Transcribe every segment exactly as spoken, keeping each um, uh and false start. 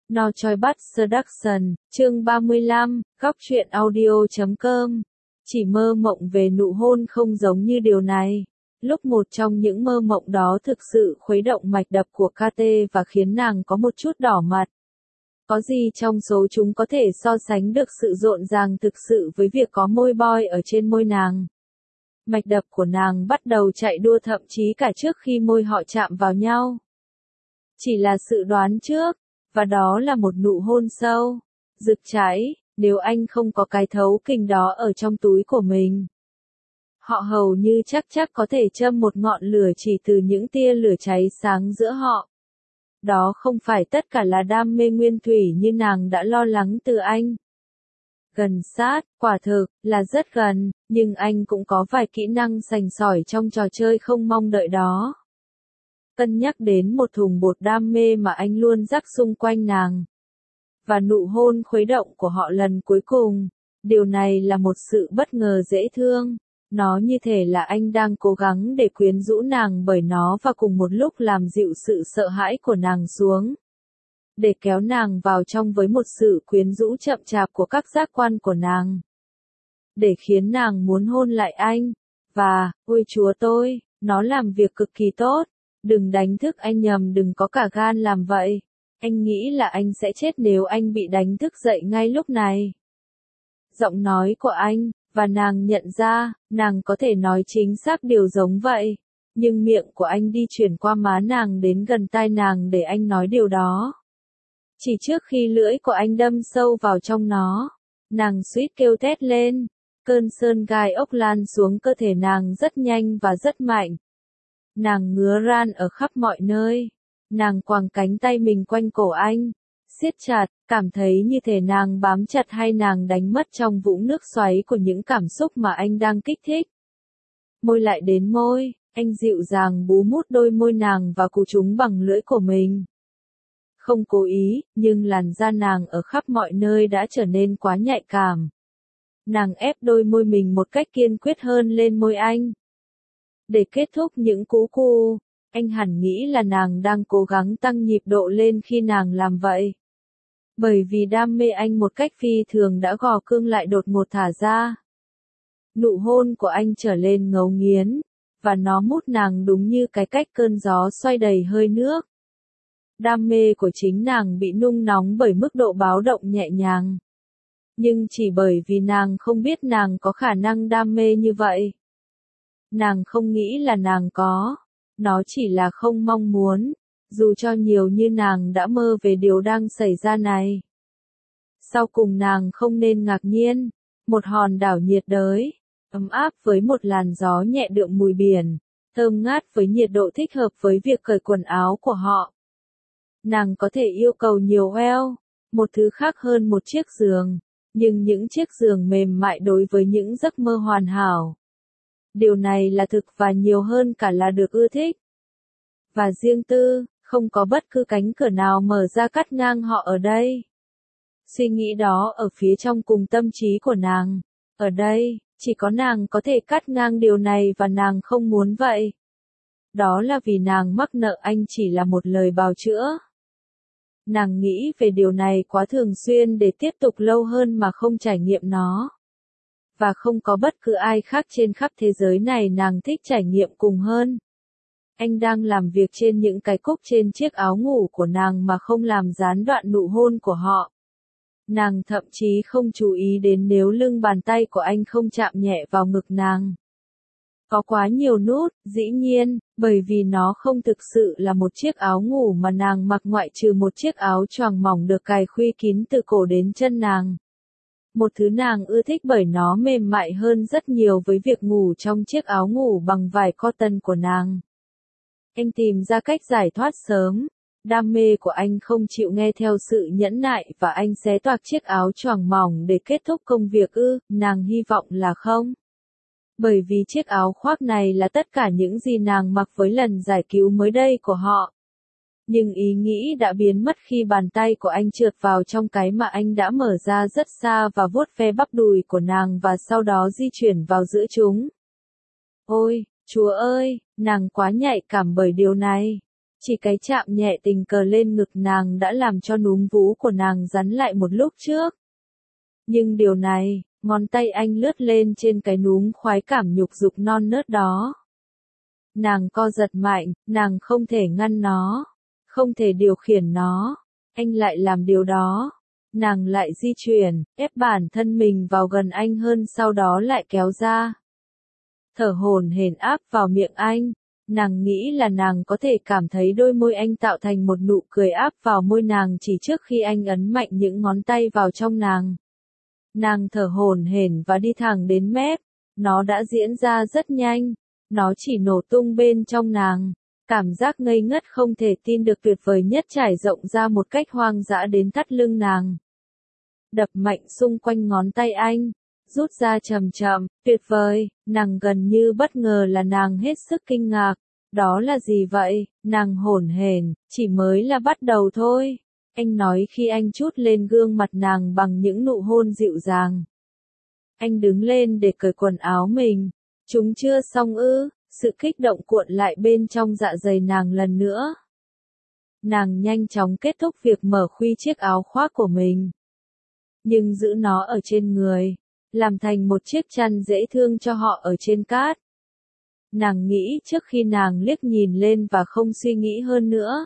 No Choi Bắt Seduction, chương ba mươi lăm, góc truyện audio chấm com. Chỉ mơ mộng về nụ hôn không giống như điều này. Lúc một trong những mơ mộng đó thực sự khuấy động mạch đập của ca tê và khiến nàng có một chút đỏ mặt. Có gì trong số chúng có thể so sánh được sự rộn ràng thực sự với việc có môi boy ở trên môi nàng. Mạch đập của nàng bắt đầu chạy đua thậm chí cả trước khi môi họ chạm vào nhau. Chỉ là sự đoán trước. Và đó là một nụ hôn sâu, rực cháy, nếu anh không có cái thấu kình đó ở trong túi của mình. Họ hầu như chắc chắc có thể châm một ngọn lửa chỉ từ những tia lửa cháy sáng giữa họ. Đó không phải tất cả là đam mê nguyên thủy như nàng đã lo lắng từ anh. Gần sát, quả thực, là rất gần, nhưng anh cũng có vài kỹ năng sành sỏi trong trò chơi không mong đợi đó. Cân nhắc đến một thùng bột đam mê mà anh luôn rắc xung quanh nàng. Và nụ hôn khuấy động của họ lần cuối cùng. Điều này là một sự bất ngờ dễ thương. Nó như thể là anh đang cố gắng để quyến rũ nàng bởi nó và cùng một lúc làm dịu sự sợ hãi của nàng xuống. Để kéo nàng vào trong với một sự quyến rũ chậm chạp của các giác quan của nàng. Để khiến nàng muốn hôn lại anh. Và, ôi chúa tôi, nó làm việc cực kỳ tốt. Đừng đánh thức anh nhầm, đừng có cả gan làm vậy. Anh nghĩ là anh sẽ chết nếu anh bị đánh thức dậy ngay lúc này. Giọng nói của anh, và nàng nhận ra, nàng có thể nói chính xác điều giống vậy. Nhưng miệng của anh đi chuyển qua má nàng đến gần tai nàng để anh nói điều đó. Chỉ trước khi lưỡi của anh đâm sâu vào trong nó, nàng suýt kêu thét lên. Cơn sơn gai ốc lan xuống cơ thể nàng rất nhanh và rất mạnh. Nàng ngứa ran ở khắp mọi nơi. Nàng quàng cánh tay mình quanh cổ anh, siết chặt, cảm thấy như thể nàng bám chặt hay nàng đánh mất trong vũng nước xoáy của những cảm xúc mà anh đang kích thích. Môi lại đến môi, anh dịu dàng bú mút đôi môi nàng và cù chúng bằng lưỡi của mình. Không cố ý, nhưng làn da nàng ở khắp mọi nơi đã trở nên quá nhạy cảm. Nàng ép đôi môi mình một cách kiên quyết hơn lên môi anh. Để kết thúc những cú cu, anh hẳn nghĩ là nàng đang cố gắng tăng nhịp độ lên khi nàng làm vậy. Bởi vì đam mê anh một cách phi thường đã gò cương lại đột ngột thả ra. Nụ hôn của anh trở lên ngấu nghiến, và nó mút nàng đúng như cái cách cơn gió xoay đầy hơi nước. Đam mê của chính nàng bị nung nóng bởi mức độ báo động nhẹ nhàng. Nhưng chỉ bởi vì nàng không biết nàng có khả năng đam mê như vậy. Nàng không nghĩ là nàng có, nó chỉ là không mong muốn, dù cho nhiều như nàng đã mơ về điều đang xảy ra này. Sau cùng nàng không nên ngạc nhiên, một hòn đảo nhiệt đới, ấm áp với một làn gió nhẹ đượm mùi biển, thơm ngát với nhiệt độ thích hợp với việc cởi quần áo của họ. Nàng có thể yêu cầu nhiều eo, một thứ khác hơn một chiếc giường, nhưng những chiếc giường mềm mại đối với những giấc mơ hoàn hảo. Điều này là thực và nhiều hơn cả là được ưa thích. Và riêng tư, không có bất cứ cánh cửa nào mở ra cắt ngang họ ở đây. Suy nghĩ đó ở phía trong cùng tâm trí của nàng. Ở đây, chỉ có nàng có thể cắt ngang điều này và nàng không muốn vậy. Đó là vì nàng mắc nợ anh chỉ là một lời bào chữa. Nàng nghĩ về điều này quá thường xuyên để tiếp tục lâu hơn mà không trải nghiệm nó. Và không có bất cứ ai khác trên khắp thế giới này nàng thích trải nghiệm cùng hơn. Anh đang làm việc trên những cái cúc trên chiếc áo ngủ của nàng mà không làm gián đoạn nụ hôn của họ. Nàng thậm chí không chú ý đến nếu lưng bàn tay của anh không chạm nhẹ vào ngực nàng. Có quá nhiều nút, dĩ nhiên, bởi vì nó không thực sự là một chiếc áo ngủ mà nàng mặc ngoại trừ một chiếc áo choàng mỏng được cài khuy kín từ cổ đến chân nàng. Một thứ nàng ưa thích bởi nó mềm mại hơn rất nhiều với việc ngủ trong chiếc áo ngủ bằng vải cotton của nàng. Anh tìm ra cách giải thoát sớm. Đam mê của anh không chịu nghe theo sự nhẫn nại và anh xé toạc chiếc áo choàng mỏng để kết thúc công việc ư, nàng hy vọng là không. Bởi vì chiếc áo khoác này là tất cả những gì nàng mặc với lần giải cứu mới đây của họ. Nhưng ý nghĩ đã biến mất khi bàn tay của anh trượt vào trong cái mà anh đã mở ra rất xa và vuốt ve bắp đùi của nàng và sau đó di chuyển vào giữa chúng. Ôi, Chúa ơi, nàng quá nhạy cảm bởi điều này. Chỉ cái chạm nhẹ tình cờ lên ngực nàng đã làm cho núm vú của nàng rắn lại một lúc trước. Nhưng điều này, ngón tay anh lướt lên trên cái núm khoái cảm nhục dục non nớt đó. Nàng co giật mạnh, nàng không thể ngăn nó, không thể điều khiển nó, anh lại làm điều đó. Nàng lại di chuyển, ép bản thân mình vào gần anh hơn, sau đó lại kéo ra. Thở hổn hển áp vào miệng anh, nàng nghĩ là nàng có thể cảm thấy đôi môi anh tạo thành một nụ cười áp vào môi nàng chỉ trước khi anh ấn mạnh những ngón tay vào trong nàng. Nàng thở hổn hển và đi thẳng đến mép, nó đã diễn ra rất nhanh, nó chỉ nổ tung bên trong nàng. Cảm giác ngây ngất không thể tin được tuyệt vời nhất trải rộng ra một cách hoang dã đến thắt lưng nàng. Đập mạnh xung quanh ngón tay anh, rút ra chậm chậm, tuyệt vời, nàng gần như bất ngờ là nàng hết sức kinh ngạc. Đó là gì vậy? Nàng hổn hển, chỉ mới là bắt đầu thôi. Anh nói khi anh trút lên gương mặt nàng bằng những nụ hôn dịu dàng. Anh đứng lên để cởi quần áo mình. Chúng chưa xong ư? Sự kích động cuộn lại bên trong dạ dày nàng lần nữa. Nàng nhanh chóng kết thúc việc mở khuy chiếc áo khoác của mình. Nhưng giữ nó ở trên người, làm thành một chiếc chăn dễ thương cho họ ở trên cát. Nàng nghĩ trước khi nàng liếc nhìn lên và không suy nghĩ hơn nữa.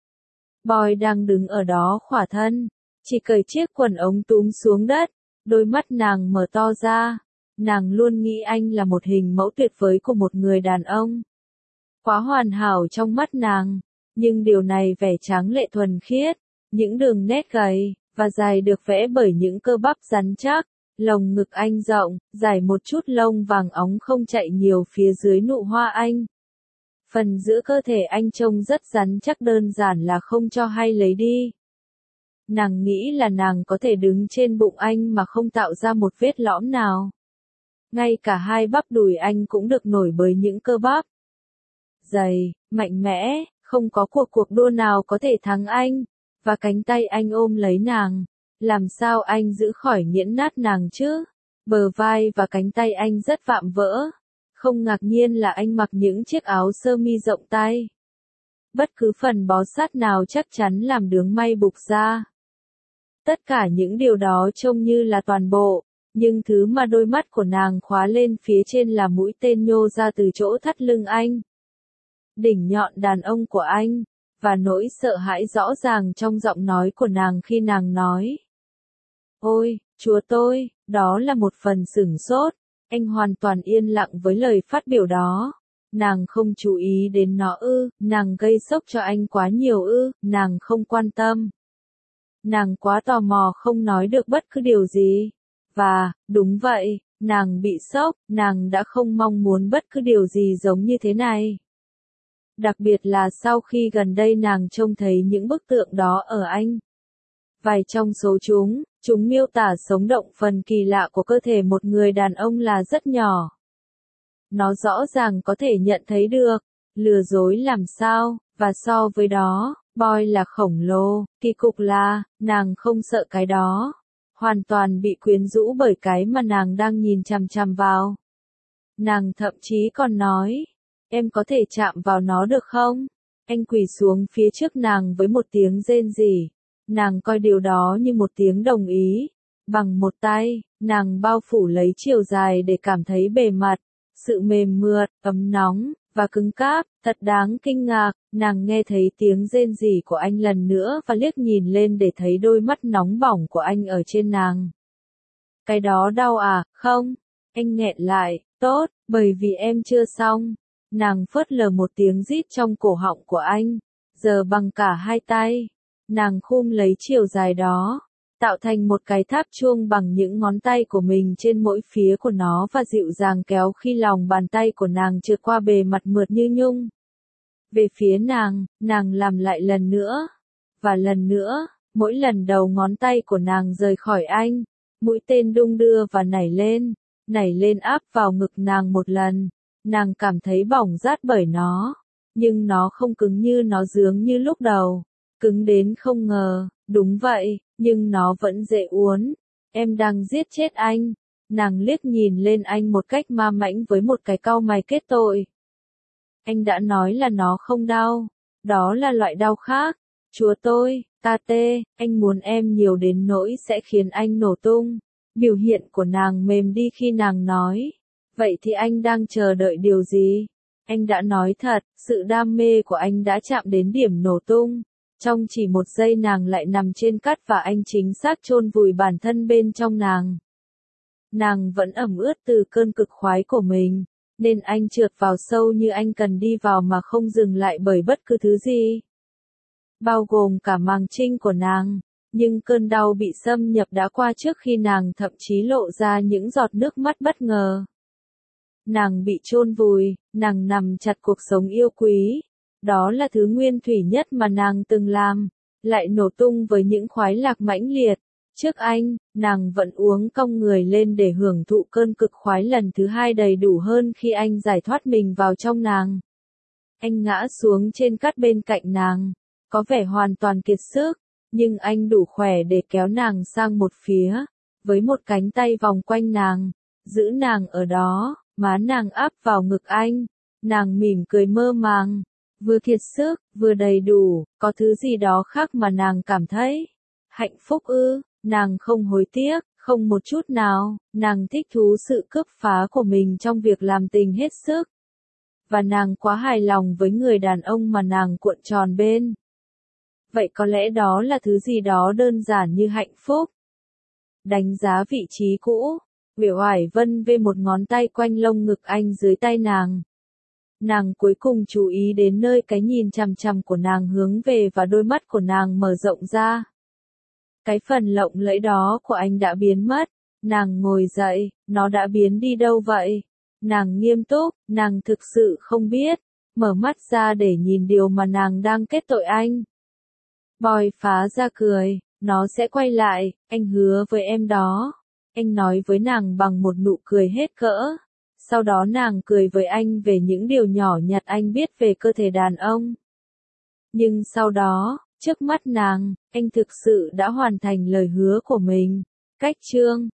Boy đang đứng ở đó khỏa thân, chỉ cởi chiếc quần ống túm xuống đất, đôi mắt nàng mở to ra. Nàng luôn nghĩ anh là một hình mẫu tuyệt vời của một người đàn ông. Quá hoàn hảo trong mắt nàng, nhưng điều này vẻ tráng lệ thuần khiết, những đường nét gầy và dài được vẽ bởi những cơ bắp rắn chắc, lồng ngực anh rộng, dài một chút lông vàng óng không chạy nhiều phía dưới nụ hoa anh. Phần giữa cơ thể anh trông rất rắn chắc, đơn giản là không cho hay lấy đi. Nàng nghĩ là nàng có thể đứng trên bụng anh mà không tạo ra một vết lõm nào. Ngay cả hai bắp đùi anh cũng được nổi bởi những cơ bắp dày, mạnh mẽ, không có cuộc cuộc đua nào có thể thắng anh. Và cánh tay anh ôm lấy nàng. Làm sao anh giữ khỏi nghiến nát nàng chứ? Bờ vai và cánh tay anh rất vạm vỡ. Không ngạc nhiên là anh mặc những chiếc áo sơ mi rộng tay. Bất cứ phần bó sát nào chắc chắn làm đường may bục ra. Tất cả những điều đó trông như là toàn bộ. Nhưng thứ mà đôi mắt của nàng khóa lên phía trên là mũi tên nhô ra từ chỗ thắt lưng anh. Đỉnh nhọn đàn ông của anh, và nỗi sợ hãi rõ ràng trong giọng nói của nàng khi nàng nói. Ôi, chúa tôi, đó là một phần sửng sốt. Anh hoàn toàn yên lặng với lời phát biểu đó. Nàng không chú ý đến nó ư, nàng gây sốc cho anh quá nhiều ư, nàng không quan tâm. Nàng quá tò mò không nói được bất cứ điều gì. Và, đúng vậy, nàng bị sốc, nàng đã không mong muốn bất cứ điều gì giống như thế này. Đặc biệt là sau khi gần đây nàng trông thấy những bức tượng đó ở anh. Vài trong số chúng, chúng miêu tả sống động phần kỳ lạ của cơ thể một người đàn ông là rất nhỏ. Nó rõ ràng có thể nhận thấy được, lừa dối làm sao, và so với đó, Boy là khổng lồ, kỳ cục là, nàng không sợ cái đó. Hoàn toàn bị quyến rũ bởi cái mà nàng đang nhìn chằm chằm vào. Nàng thậm chí còn nói, em có thể chạm vào nó được không? Anh quỳ xuống phía trước nàng với một tiếng rên rỉ. Nàng coi điều đó như một tiếng đồng ý. Bằng một tay, nàng bao phủ lấy chiều dài để cảm thấy bề mặt, sự mềm mượt, ấm nóng, và cứng cáp, thật đáng kinh ngạc. Nàng nghe thấy tiếng rên rỉ của anh lần nữa và liếc nhìn lên để thấy đôi mắt nóng bỏng của anh ở trên nàng. Cái đó đau à, không? Anh nghẹn lại, tốt, bởi vì em chưa xong. Nàng phớt lờ một tiếng rít trong cổ họng của anh, giờ bằng cả hai tay. Nàng khum lấy chiều dài đó, tạo thành một cái tháp chuông bằng những ngón tay của mình trên mỗi phía của nó và dịu dàng kéo khi lòng bàn tay của nàng trượt qua bề mặt mượt như nhung. Về phía nàng, nàng làm lại lần nữa, và lần nữa, mỗi lần đầu ngón tay của nàng rời khỏi anh, mũi tên đung đưa và nảy lên, nảy lên áp vào ngực nàng một lần. Nàng cảm thấy bỏng rát bởi nó, nhưng nó không cứng như nó dướng như lúc đầu. Cứng đến không ngờ, đúng vậy, nhưng nó vẫn dễ uốn. Em đang giết chết anh. Nàng liếc nhìn lên anh một cách ma mãnh với một cái cau mày kết tội. Anh đã nói là nó không đau. Đó là loại đau khác. Chúa tôi, ta tê, anh muốn em nhiều đến nỗi sẽ khiến anh nổ tung. Biểu hiện của nàng mềm đi khi nàng nói. Vậy thì anh đang chờ đợi điều gì? Anh đã nói thật, sự đam mê của anh đã chạm đến điểm nổ tung. Trong chỉ một giây nàng lại nằm trên cát và anh chính xác chôn vùi bản thân bên trong nàng. Nàng vẫn ẩm ướt từ cơn cực khoái của mình, nên anh trượt vào sâu như anh cần đi vào mà không dừng lại bởi bất cứ thứ gì. Bao gồm cả màng trinh của nàng, nhưng cơn đau bị xâm nhập đã qua trước khi nàng thậm chí lộ ra những giọt nước mắt bất ngờ. Nàng bị chôn vùi, nàng nằm chặt cuộc sống yêu quý. Đó là thứ nguyên thủy nhất mà nàng từng làm, lại nổ tung với những khoái lạc mãnh liệt. Trước anh, nàng vẫn uống cong người lên để hưởng thụ cơn cực khoái lần thứ hai đầy đủ hơn khi anh giải thoát mình vào trong nàng. Anh ngã xuống trên cát bên cạnh nàng, có vẻ hoàn toàn kiệt sức, nhưng anh đủ khỏe để kéo nàng sang một phía, với một cánh tay vòng quanh nàng, giữ nàng ở đó, má nàng áp vào ngực anh, nàng mỉm cười mơ màng, vừa kiệt sức, vừa đầy đủ, có thứ gì đó khác mà nàng cảm thấy. Hạnh phúc ư, nàng không hối tiếc, không một chút nào, nàng thích thú sự cướp phá của mình trong việc làm tình hết sức. Và nàng quá hài lòng với người đàn ông mà nàng cuộn tròn bên. Vậy có lẽ đó là thứ gì đó đơn giản như hạnh phúc. Đánh giá vị trí cũ, Biểu Hoài Vân vê một ngón tay quanh lông ngực anh dưới tay nàng. Nàng cuối cùng chú ý đến nơi cái nhìn chằm chằm của nàng hướng về và đôi mắt của nàng mở rộng ra. Cái phần lộng lẫy đó của anh đã biến mất. Nàng ngồi dậy, nó đã biến đi đâu vậy? Nàng nghiêm túc, nàng thực sự không biết. Mở mắt ra để nhìn điều mà nàng đang kết tội anh. Boy phá ra cười, nó sẽ quay lại, anh hứa với em đó. Anh nói với nàng bằng một nụ cười hết cỡ. Sau đó nàng cười với anh về những điều nhỏ nhặt anh biết về cơ thể đàn ông. Nhưng sau đó, trước mắt nàng, anh thực sự đã hoàn thành lời hứa của mình. Cách chương